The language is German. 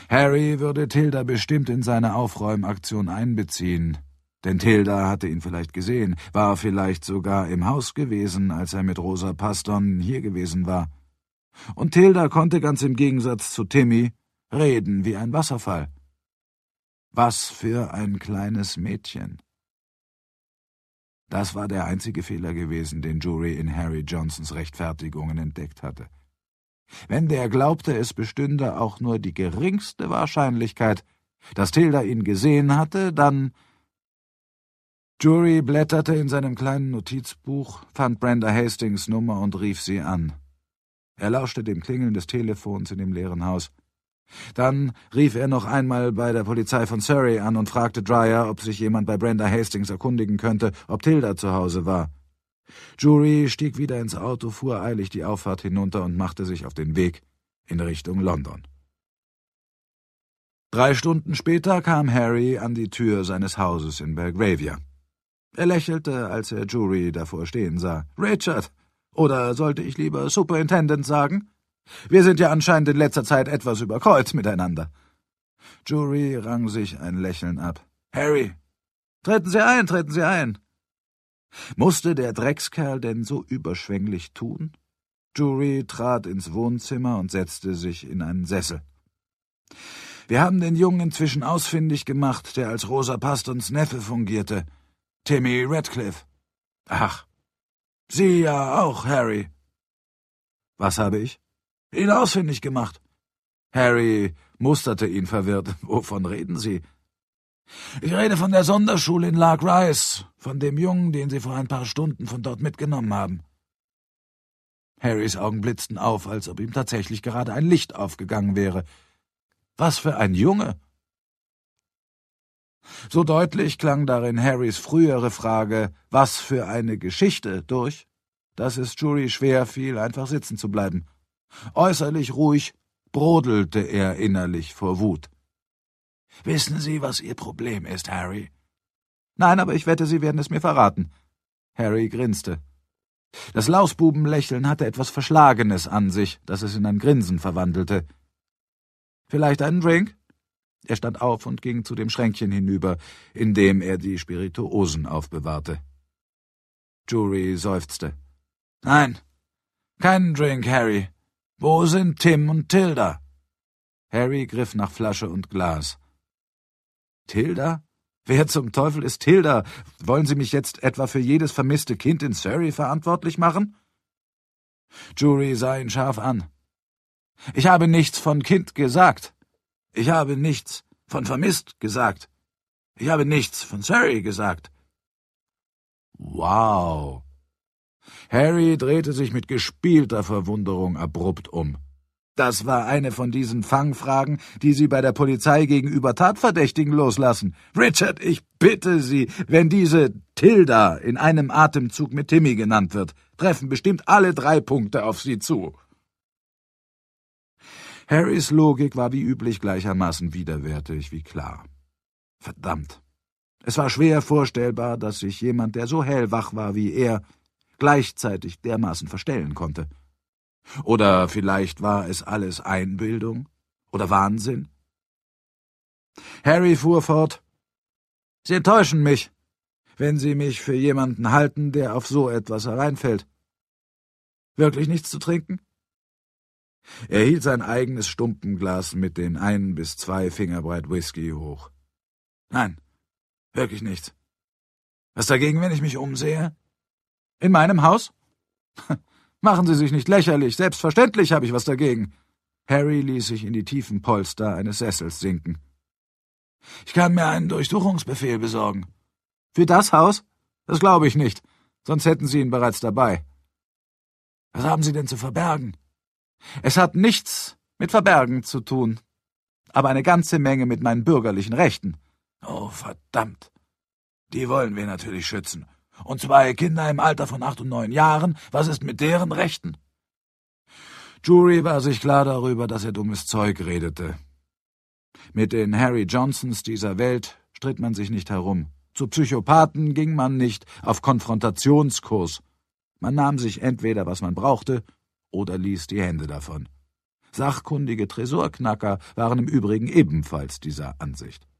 Harry würde Tilda bestimmt in seine Aufräumaktion einbeziehen, denn Tilda hatte ihn vielleicht gesehen, war vielleicht sogar im Haus gewesen, als er mit Rosa Paston hier gewesen war. Und Tilda konnte ganz im Gegensatz zu Timmy reden wie ein Wasserfall. Was für ein kleines Mädchen. Das war der einzige Fehler gewesen, den Jury in Harry Johnsons Rechtfertigungen entdeckt hatte. Wenn der glaubte, es bestünde auch nur die geringste Wahrscheinlichkeit, dass Tilda ihn gesehen hatte, dann... Jury blätterte in seinem kleinen Notizbuch, fand Brenda Hastings' Nummer und rief sie an. Er lauschte dem Klingeln des Telefons in dem leeren Haus. Dann rief er noch einmal bei der Polizei von Surrey an und fragte Dreyer, ob sich jemand bei Brenda Hastings erkundigen könnte, ob Tilda zu Hause war. Jury stieg wieder ins Auto, fuhr eilig die Auffahrt hinunter und machte sich auf den Weg in Richtung London. 3 Stunden später kam Harry an die Tür seines Hauses in Belgravia. Er lächelte, als er Jury davor stehen sah. »Richard, oder sollte ich lieber Superintendent sagen? Wir sind ja anscheinend in letzter Zeit etwas überkreuzt miteinander.« Jury rang sich ein Lächeln ab. »Harry, treten Sie ein, treten Sie ein!« Musste der Dreckskerl denn so überschwänglich tun? Jury trat ins Wohnzimmer und setzte sich in einen Sessel. »Wir haben den Jungen inzwischen ausfindig gemacht, der als Rosa Pastons Neffe fungierte. Timmy Radcliffe.« »Ach, Sie ja auch, Harry.« »Was habe ich?« »Ihn ausfindig gemacht.« Harry musterte ihn verwirrt. »Wovon reden Sie?« »Ich rede von der Sonderschule in Lark Rise, von dem Jungen, den Sie vor ein paar Stunden von dort mitgenommen haben.« Harrys Augen blitzten auf, als ob ihm tatsächlich gerade ein Licht aufgegangen wäre. »Was für ein Junge!« So deutlich klang darin Harrys frühere Frage, »Was für eine Geschichte?« durch, dass es Jury schwer fiel, einfach sitzen zu bleiben. Äußerlich ruhig brodelte er innerlich vor Wut. »Wissen Sie, was Ihr Problem ist, Harry?« »Nein, aber ich wette, Sie werden es mir verraten.« Harry grinste. Das Lausbubenlächeln hatte etwas Verschlagenes an sich, das es in ein Grinsen verwandelte. »Vielleicht einen Drink?« Er stand auf und ging zu dem Schränkchen hinüber, in dem er die Spirituosen aufbewahrte. Jury seufzte. »Nein, keinen Drink, Harry. Wo sind Tim und Tilda?« Harry griff nach Flasche und Glas. »Tilda? Wer zum Teufel ist Tilda? Wollen Sie mich jetzt etwa für jedes vermisste Kind in Surrey verantwortlich machen?« Jury sah ihn scharf an. »Ich habe nichts von Kind gesagt. Ich habe nichts von vermisst gesagt. Ich habe nichts von Surrey gesagt.« »Wow!« Harry drehte sich mit gespielter Verwunderung abrupt um. Das war eine von diesen Fangfragen, die Sie bei der Polizei gegenüber Tatverdächtigen loslassen. »Richard, ich bitte Sie, wenn diese Tilda in einem Atemzug mit Timmy genannt wird, treffen bestimmt alle 3 Punkte auf Sie zu.« Harrys Logik war wie üblich gleichermaßen widerwärtig wie klar. Verdammt. Es war schwer vorstellbar, dass sich jemand, der so hellwach war wie er, gleichzeitig dermaßen verstellen konnte. Oder vielleicht war es alles Einbildung oder Wahnsinn? Harry fuhr fort. »Sie enttäuschen mich, wenn Sie mich für jemanden halten, der auf so etwas hereinfällt. Wirklich nichts zu trinken?« Er hielt sein eigenes Stumpenglas mit den 1 bis 2 Fingerbreit Whisky hoch. »Nein, wirklich nichts. Was dagegen, wenn ich mich umsehe? In meinem Haus? Machen Sie sich nicht lächerlich, selbstverständlich habe ich was dagegen.« Harry ließ sich in die tiefen Polster eines Sessels sinken. »Ich kann mir einen Durchsuchungsbefehl besorgen.« »Für das Haus? Das glaube ich nicht, sonst hätten Sie ihn bereits dabei.« »Was haben Sie denn zu verbergen?« »Es hat nichts mit Verbergen zu tun, aber eine ganze Menge mit meinen bürgerlichen Rechten.« »Oh, verdammt. Die wollen wir natürlich schützen. Und 2 Kinder im Alter von 8 und 9 Jahren, was ist mit deren Rechten?« Jury war sich klar darüber, dass er dummes Zeug redete. Mit den Harry Johnsons dieser Welt stritt man sich nicht herum. Zu Psychopathen ging man nicht auf Konfrontationskurs. Man nahm sich entweder, was man brauchte, oder ließ die Hände davon. Sachkundige Tresorknacker waren im Übrigen ebenfalls dieser Ansicht.